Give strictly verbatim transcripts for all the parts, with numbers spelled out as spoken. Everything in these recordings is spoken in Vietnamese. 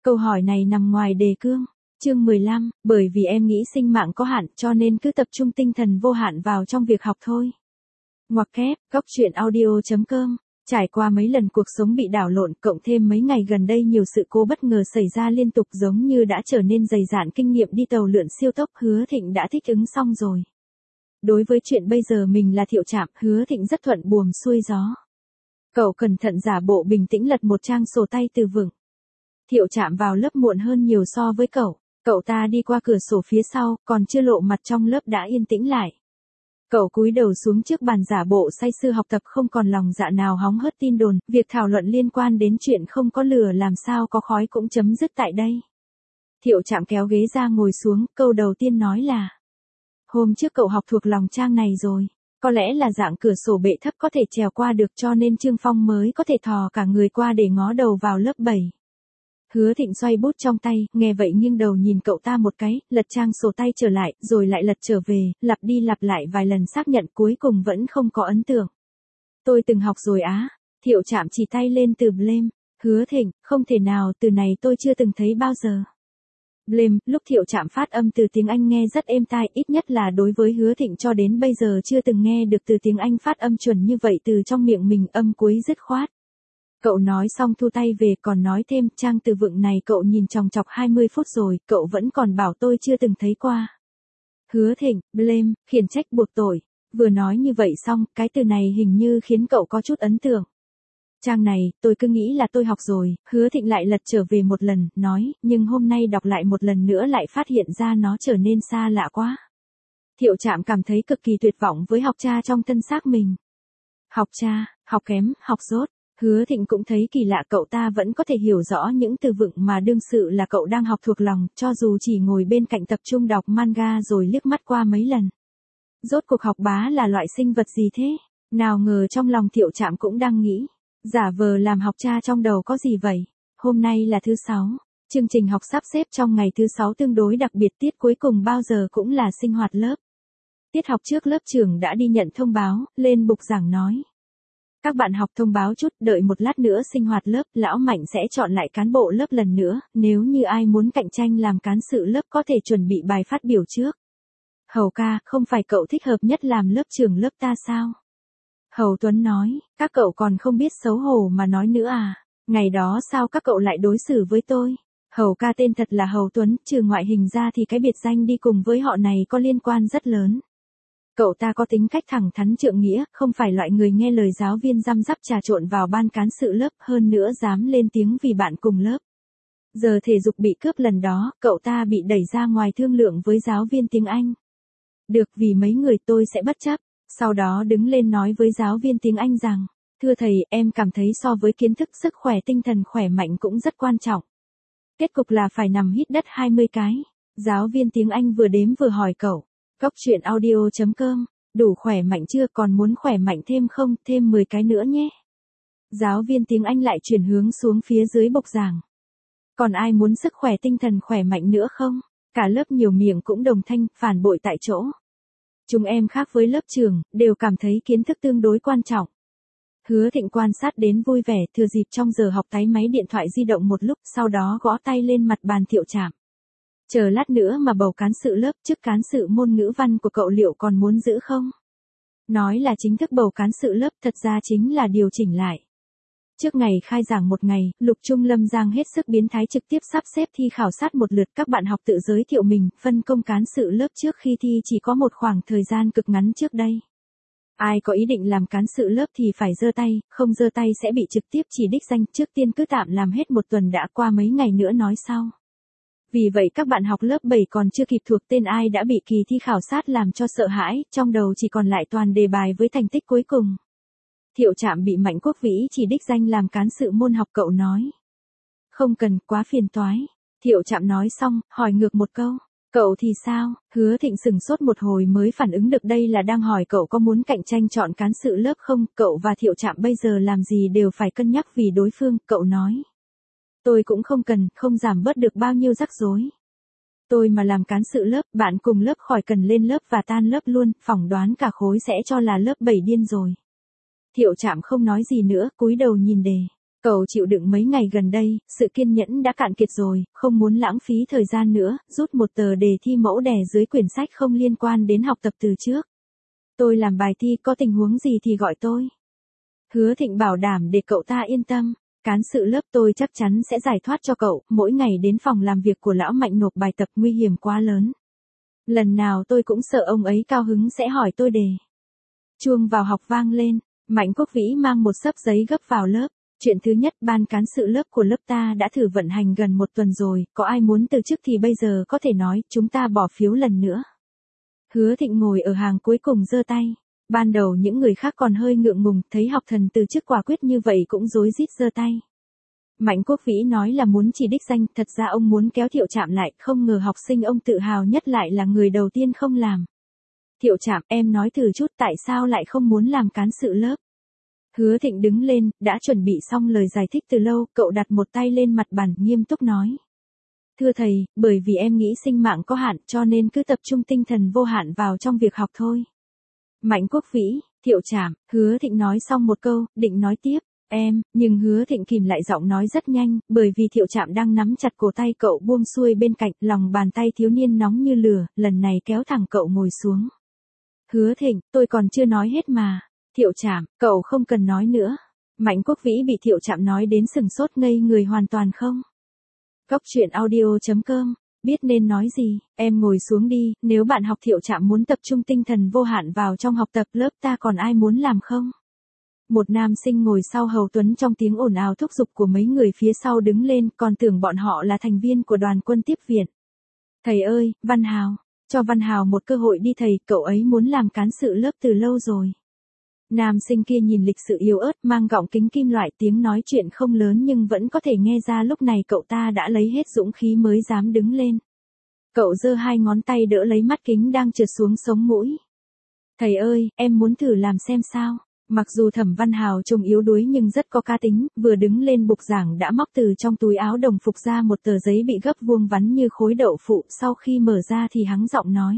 Câu hỏi này nằm ngoài đề cương. Chương mười lăm, bởi vì em nghĩ sinh mạng có hạn cho nên cứ tập trung tinh thần vô hạn vào trong việc học thôi. Ngoặc kép, góc truyện audio chấm com. Trải qua mấy lần cuộc sống bị đảo lộn cộng thêm mấy ngày gần đây nhiều sự cố bất ngờ xảy ra liên tục giống như đã trở nên dày dạn kinh nghiệm đi tàu lượn siêu tốc, Hứa Thịnh đã thích ứng xong rồi. Đối với chuyện bây giờ mình là Thiệu Trạm, Hứa Thịnh rất thuận buồm xuôi gió. Cậu cẩn thận giả bộ bình tĩnh lật một trang sổ tay từ vựng. Thiệu Trạm vào lớp muộn hơn nhiều so với cậu. Cậu ta đi qua cửa sổ phía sau, còn chưa lộ mặt trong lớp đã yên tĩnh lại. Cậu cúi đầu xuống trước bàn giả bộ say sưa học tập, không còn lòng dạ nào hóng hớt tin đồn, việc thảo luận liên quan đến chuyện không có lửa làm sao có khói cũng chấm dứt tại đây. Thiệu Trạm kéo ghế ra ngồi xuống, câu đầu tiên nói là: hôm trước cậu học thuộc lòng trang này rồi, có lẽ là dạng cửa sổ bệ thấp có thể trèo qua được cho nên Trương Phong mới có thể thò cả người qua để ngó đầu vào lớp bảy. Hứa Thịnh xoay bút trong tay, nghe vậy nghiêng đầu nhìn cậu ta một cái, lật trang sổ tay trở lại, rồi lại lật trở về, lặp đi lặp lại vài lần xác nhận cuối cùng vẫn không có ấn tượng. Tôi từng học rồi á. Thiệu Trạm chỉ tay lên từ blame. Hứa Thịnh, không thể nào, từ này tôi chưa từng thấy bao giờ. Blame, lúc Thiệu Trạm phát âm từ tiếng Anh nghe rất êm tai, ít nhất là đối với Hứa Thịnh cho đến bây giờ chưa từng nghe được từ tiếng Anh phát âm chuẩn như vậy từ trong miệng mình, âm cuối dứt khoát. Cậu nói xong thu tay về, còn nói thêm, trang từ vựng này cậu nhìn chòng chọc hai mươi phút rồi, cậu vẫn còn bảo tôi chưa từng thấy qua. Hứa Thịnh, blame, khiển trách buộc tội. Vừa nói như vậy xong, cái từ này hình như khiến cậu có chút ấn tượng. Trang này, tôi cứ nghĩ là tôi học rồi. Hứa Thịnh lại lật trở về một lần, nói, nhưng hôm nay đọc lại một lần nữa lại phát hiện ra nó trở nên xa lạ quá. Thiệu Trạm cảm thấy cực kỳ tuyệt vọng với học cha trong thân xác mình. Học cha, học kém, học dốt. Hứa Thịnh cũng thấy kỳ lạ, cậu ta vẫn có thể hiểu rõ những từ vựng mà đương sự là cậu đang học thuộc lòng, cho dù chỉ ngồi bên cạnh tập trung đọc manga rồi liếc mắt qua mấy lần. Rốt cuộc học bá là loại sinh vật gì thế? Nào ngờ trong lòng Thiệu Trạm cũng đang nghĩ, giả vờ làm học cha trong đầu có gì vậy? Hôm nay là thứ sáu, chương trình học sắp xếp trong ngày thứ sáu tương đối đặc biệt, tiết cuối cùng bao giờ cũng là sinh hoạt lớp. Tiết học trước lớp trưởng đã đi nhận thông báo, lên bục giảng nói: các bạn học thông báo chút, đợi một lát nữa sinh hoạt lớp, lão Mạnh sẽ chọn lại cán bộ lớp lần nữa, nếu như ai muốn cạnh tranh làm cán sự lớp có thể chuẩn bị bài phát biểu trước. Hầu ca, không phải cậu thích hợp nhất làm lớp trưởng lớp ta sao? Hầu Tuấn nói, các cậu còn không biết xấu hổ mà nói nữa à? Ngày đó sao các cậu lại đối xử với tôi? Hầu ca tên thật là Hầu Tuấn, trừ ngoại hình ra thì cái biệt danh đi cùng với họ này có liên quan rất lớn. Cậu ta có tính cách thẳng thắn trượng nghĩa, không phải loại người nghe lời giáo viên răm rắp trà trộn vào ban cán sự lớp, hơn nữa dám lên tiếng vì bạn cùng lớp. Giờ thể dục bị cướp lần đó, cậu ta bị đẩy ra ngoài thương lượng với giáo viên tiếng Anh. Được, vì mấy người tôi sẽ bất chấp. Sau đó đứng lên nói với giáo viên tiếng Anh rằng, thưa thầy, em cảm thấy so với kiến thức sức khỏe tinh thần khỏe mạnh cũng rất quan trọng. Kết cục là phải nằm hít đất hai mươi cái. Giáo viên tiếng Anh vừa đếm vừa hỏi cậu, góc truyện audio chấm com, đủ khỏe mạnh chưa, còn muốn khỏe mạnh thêm không, thêm mười cái nữa nhé. Giáo viên tiếng Anh lại chuyển hướng xuống phía dưới bục giảng. Còn ai muốn sức khỏe tinh thần khỏe mạnh nữa không? Cả lớp nhiều miệng cũng đồng thanh, phản bội tại chỗ. Chúng em khác với lớp trưởng, đều cảm thấy kiến thức tương đối quan trọng. Hứa Thịnh quan sát đến vui vẻ, thừa dịp trong giờ học tái máy điện thoại di động một lúc, sau đó gõ tay lên mặt bàn Thiệu Trạm. Chờ lát nữa mà bầu cán sự lớp, chức cán sự môn ngữ văn của cậu liệu còn muốn giữ không? Nói là chính thức bầu cán sự lớp, thật ra chính là điều chỉnh lại. Trước ngày khai giảng một ngày, Lục Trung Lâm Giang hết sức biến thái trực tiếp sắp xếp thi khảo sát một lượt, các bạn học tự giới thiệu mình, phân công cán sự lớp trước khi thi chỉ có một khoảng thời gian cực ngắn trước đây. Ai có ý định làm cán sự lớp thì phải giơ tay, không giơ tay sẽ bị trực tiếp chỉ đích danh, trước tiên cứ tạm làm hết một tuần đã, qua mấy ngày nữa nói sau. Vì vậy các bạn học lớp bảy còn chưa kịp thuộc tên ai đã bị kỳ thi khảo sát làm cho sợ hãi, trong đầu chỉ còn lại toàn đề bài với thành tích cuối cùng. Thiệu Trạm bị Mạnh Quốc Vĩ chỉ đích danh làm cán sự môn học, cậu nói. Không cần, quá phiền toái. Thiệu Trạm nói xong, hỏi ngược một câu. Cậu thì sao? Hứa Thịnh sừng sốt một hồi mới phản ứng được đây là đang hỏi cậu có muốn cạnh tranh chọn cán sự lớp không, cậu và Thiệu Trạm bây giờ làm gì đều phải cân nhắc vì đối phương, cậu nói. Tôi cũng không cần, không giảm bớt được bao nhiêu rắc rối. Tôi mà làm cán sự lớp, bạn cùng lớp khỏi cần lên lớp và tan lớp luôn, phỏng đoán cả khối sẽ cho là lớp bảy điên rồi. Thiệu Trạm không nói gì nữa, cúi đầu nhìn đề. Cậu chịu đựng mấy ngày gần đây, sự kiên nhẫn đã cạn kiệt rồi, không muốn lãng phí thời gian nữa, rút một tờ đề thi mẫu đè dưới quyển sách không liên quan đến học tập từ trước. Tôi làm bài thi, có tình huống gì thì gọi tôi. Hứa Thịnh bảo đảm để cậu ta yên tâm. Cán sự lớp tôi chắc chắn sẽ giải thoát cho cậu, mỗi ngày đến phòng làm việc của lão Mạnh nộp bài tập nguy hiểm quá lớn. Lần nào tôi cũng sợ ông ấy cao hứng sẽ hỏi tôi đề. Chuông vào học vang lên, Mạnh Quốc Vĩ mang một xấp giấy gấp vào lớp. Chuyện thứ nhất, ban cán sự lớp của lớp ta đã thử vận hành gần một tuần rồi, có ai muốn từ chức thì bây giờ có thể nói, chúng ta bỏ phiếu lần nữa. Hứa Thịnh ngồi ở hàng cuối cùng giơ tay. Ban đầu những người khác còn hơi ngượng ngùng, thấy học thần từ chức quả quyết như vậy cũng rối rít giơ tay. Mạnh Quốc Vĩ nói là muốn chỉ đích danh, thật ra ông muốn kéo Thiệu Trạm lại, không ngờ học sinh ông tự hào nhất lại là người đầu tiên không làm. Thiệu Trạm, em nói thử chút tại sao lại không muốn làm cán sự lớp. Hứa Thịnh đứng lên, đã chuẩn bị xong lời giải thích từ lâu, cậu đặt một tay lên mặt bàn, nghiêm túc nói. Thưa thầy, bởi vì em nghĩ sinh mạng có hạn, cho nên cứ tập trung tinh thần vô hạn vào trong việc học thôi. Mạnh Quốc Vĩ, Thiệu Trạm, Hứa Thịnh nói xong một câu, định nói tiếp, em, nhưng Hứa Thịnh kìm lại giọng nói rất nhanh, bởi vì Thiệu Trạm đang nắm chặt cổ tay cậu buông xuôi bên cạnh, lòng bàn tay thiếu niên nóng như lửa, lần này kéo thẳng cậu ngồi xuống. Hứa Thịnh, tôi còn chưa nói hết mà. Thiệu Trạm, cậu không cần nói nữa. Mạnh Quốc Vĩ bị Thiệu Trạm nói đến sừng sốt ngây người hoàn toàn không. Góc truyện audio chấm com, biết nên nói gì, em ngồi xuống đi, nếu bạn học Thiệu Trạm muốn tập trung tinh thần vô hạn vào trong học tập, lớp ta còn ai muốn làm không? Một nam sinh ngồi sau Hầu Tuấn trong tiếng ồn ào thúc giục của mấy người phía sau đứng lên, còn tưởng bọn họ là thành viên của đoàn quân tiếp viện. Thầy ơi, Văn Hào, cho Văn Hào một cơ hội đi thầy, cậu ấy muốn làm cán sự lớp từ lâu rồi. Nam sinh kia nhìn lịch sự yếu ớt, mang gọng kính kim loại, tiếng nói chuyện không lớn nhưng vẫn có thể nghe ra lúc này cậu ta đã lấy hết dũng khí mới dám đứng lên. Cậu giơ hai ngón tay đỡ lấy mắt kính đang trượt xuống sống mũi. Thầy ơi, em muốn thử làm xem sao. Mặc dù Thẩm Văn Hào trông yếu đuối nhưng rất có cá tính, vừa đứng lên bục giảng đã móc từ trong túi áo đồng phục ra một tờ giấy bị gấp vuông vắn như khối đậu phụ, sau khi mở ra thì hắng giọng nói.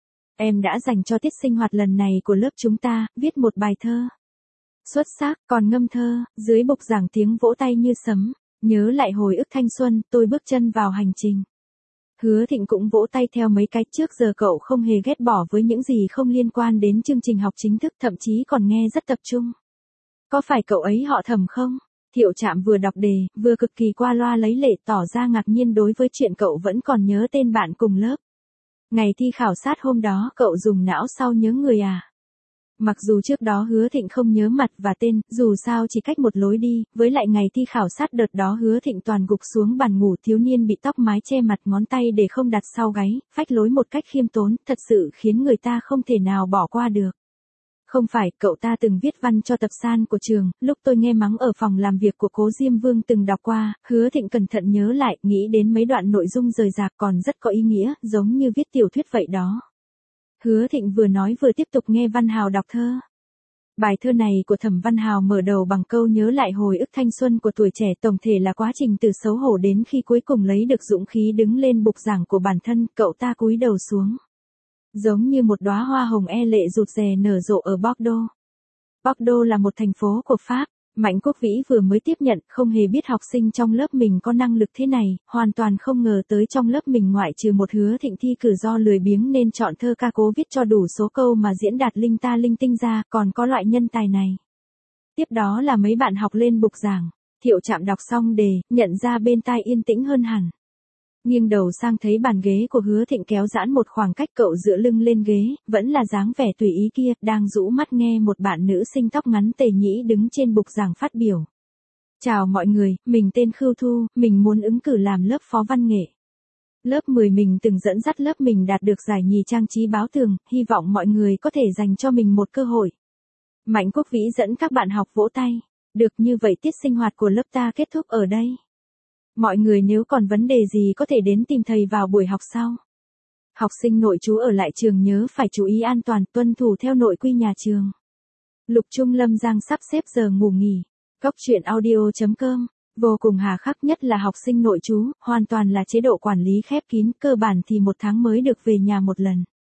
Em đã dành cho tiết sinh hoạt lần này của lớp chúng ta, viết một bài thơ. Xuất sắc, còn ngâm thơ, dưới bục giảng tiếng vỗ tay như sấm, nhớ lại hồi ức thanh xuân, tôi bước chân vào hành trình. Hứa Thịnh cũng vỗ tay theo mấy cái, trước giờ cậu không hề ghét bỏ với những gì không liên quan đến chương trình học chính thức, thậm chí còn nghe rất tập trung. Có phải cậu ấy họ Thẩm không? Thiệu Trạm vừa đọc đề, vừa cực kỳ qua loa lấy lệ, tỏ ra ngạc nhiên đối với chuyện cậu vẫn còn nhớ tên bạn cùng lớp. Ngày thi khảo sát hôm đó cậu dùng não sau nhớ người à? Mặc dù trước đó Hứa Thịnh không nhớ mặt và tên, dù sao chỉ cách một lối đi, với lại ngày thi khảo sát đợt đó Hứa Thịnh toàn gục xuống bàn ngủ, thiếu niên bị tóc mái che mặt, ngón tay để không đặt sau gáy, phách lối một cách khiêm tốn, thật sự khiến người ta không thể nào bỏ qua được. Không phải, cậu ta từng viết văn cho tập san của trường, lúc tôi nghe mắng ở phòng làm việc của Cố Diêm Vương từng đọc qua, Hứa Thịnh cẩn thận nhớ lại, nghĩ đến mấy đoạn nội dung rời rạc còn rất có ý nghĩa, giống như viết tiểu thuyết vậy đó. Hứa Thịnh vừa nói vừa tiếp tục nghe Văn Hào đọc thơ. Bài thơ này của Thẩm Văn Hào mở đầu bằng câu nhớ lại hồi ức thanh xuân của tuổi trẻ, tổng thể là quá trình từ xấu hổ đến khi cuối cùng lấy được dũng khí đứng lên bục giảng của bản thân, cậu ta cúi đầu xuống. Giống như một đóa hoa hồng e lệ rụt rè nở rộ ở Bordeaux. Bordeaux là một thành phố của Pháp. Mạnh Quốc Vĩ vừa mới tiếp nhận, không hề biết học sinh trong lớp mình có năng lực thế này, hoàn toàn không ngờ tới trong lớp mình ngoại trừ một Hứa Thịnh thi cử do lười biếng nên chọn thơ ca cố viết cho đủ số câu mà diễn đạt linh ta linh tinh ra, còn có loại nhân tài này. Tiếp đó là mấy bạn học lên bục giảng. Thiệu Trạm đọc xong đề, nhận ra bên tai yên tĩnh hơn hẳn. Nghiêng đầu sang thấy bàn ghế của Hứa Thịnh kéo giãn một khoảng cách, cậu dựa lưng lên ghế, vẫn là dáng vẻ tùy ý kia, đang rũ mắt nghe một bạn nữ sinh tóc ngắn tề nhĩ đứng trên bục giảng phát biểu. Chào mọi người, mình tên Khưu Thu, mình muốn ứng cử làm lớp phó văn nghệ. Lớp mười mình từng dẫn dắt lớp mình đạt được giải nhì trang trí báo tường, hy vọng mọi người có thể dành cho mình một cơ hội. Mạnh Quốc Vĩ dẫn các bạn học vỗ tay. Được, như vậy tiết sinh hoạt của lớp ta kết thúc ở đây. Mọi người nếu còn vấn đề gì có thể đến tìm thầy vào buổi học sau. Học sinh nội trú ở lại trường nhớ phải chú ý an toàn, tuân thủ theo nội quy nhà trường. Lục Trung Lâm Giang sắp xếp giờ ngủ nghỉ. Góc truyện audio chấm com, vô cùng hà khắc, nhất là học sinh nội trú, hoàn toàn là chế độ quản lý khép kín, cơ bản thì một tháng mới được về nhà một lần.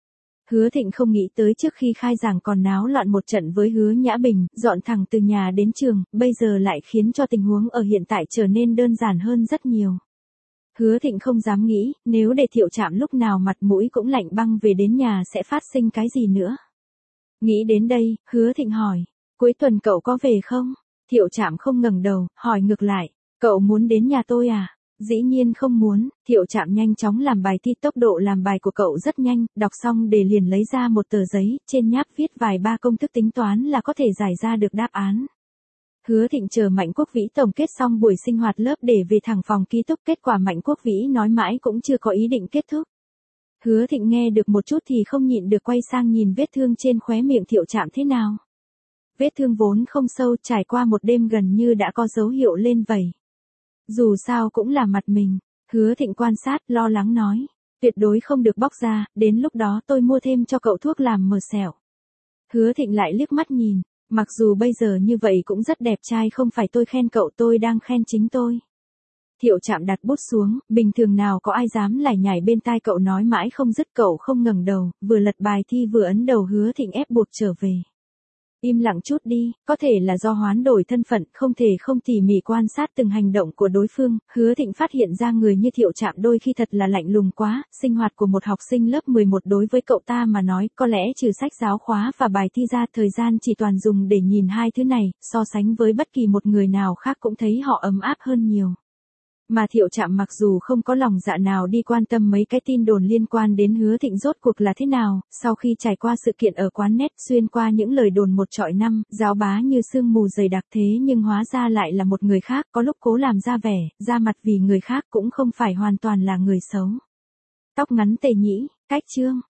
Hứa Thịnh không nghĩ tới trước khi khai giảng còn náo loạn một trận với Hứa Nhã Bình, dọn thẳng từ nhà đến trường, bây giờ lại khiến cho tình huống ở hiện tại trở nên đơn giản hơn rất nhiều. Hứa Thịnh không dám nghĩ, nếu để Thiệu Trạm lúc nào mặt mũi cũng lạnh băng về đến nhà sẽ phát sinh cái gì nữa. Nghĩ đến đây, Hứa Thịnh hỏi, cuối tuần cậu có về không? Thiệu Trạm không ngẩng đầu, hỏi ngược lại, cậu muốn đến nhà tôi à? Dĩ nhiên không muốn. Thiệu Trạm nhanh chóng làm bài thi, tốc độ làm bài của cậu rất nhanh, đọc xong để liền lấy ra một tờ giấy, trên nháp viết vài ba công thức tính toán là có thể giải ra được đáp án. Hứa Thịnh chờ Mạnh Quốc Vĩ tổng kết xong buổi sinh hoạt lớp để về thẳng phòng ký túc, kết quả Mạnh Quốc Vĩ nói mãi cũng chưa có ý định kết thúc. Hứa Thịnh nghe được một chút thì không nhịn được quay sang nhìn vết thương trên khóe miệng Thiệu Trạm thế nào. Vết thương vốn không sâu, trải qua một đêm gần như đã có dấu hiệu lên vẩy. Dù sao cũng là mặt mình. Hứa Thịnh quan sát, lo lắng nói, tuyệt đối không được bóc ra, đến lúc đó tôi mua thêm cho cậu thuốc làm mờ sẹo. Hứa Thịnh lại liếc mắt nhìn, mặc dù bây giờ như vậy cũng rất đẹp trai, không phải tôi khen cậu, tôi đang khen chính tôi. Thiệu Trạm đặt bút xuống, bình thường nào có ai dám lải nhải bên tai cậu nói mãi không dứt, cậu không ngẩng đầu, vừa lật bài thi vừa ấn đầu. Hứa Thịnh ép buộc trở về. Im lặng chút đi, có thể là do hoán đổi thân phận, không thể không tỉ mỉ quan sát từng hành động của đối phương. Hứa Thịnh phát hiện ra người như Thiệu Trạm đôi khi thật là lạnh lùng quá, sinh hoạt của một học sinh lớp mười một đối với cậu ta mà nói, có lẽ trừ sách giáo khóa và bài thi ra, thời gian chỉ toàn dùng để nhìn hai thứ này, so sánh với bất kỳ một người nào khác cũng thấy họ ấm áp hơn nhiều. Mà Thiệu Trạm mặc dù không có lòng dạ nào đi quan tâm mấy cái tin đồn liên quan đến Hứa Thịnh rốt cuộc là thế nào, sau khi trải qua sự kiện ở quán net, xuyên qua những lời đồn một trọi năm, giáo bá như sương mù dày đặc, thế nhưng hóa ra lại là một người khác, có lúc cố làm ra vẻ, ra mặt vì người khác cũng không phải hoàn toàn là người xấu. Tóc ngắn tề nhĩ, cách chương.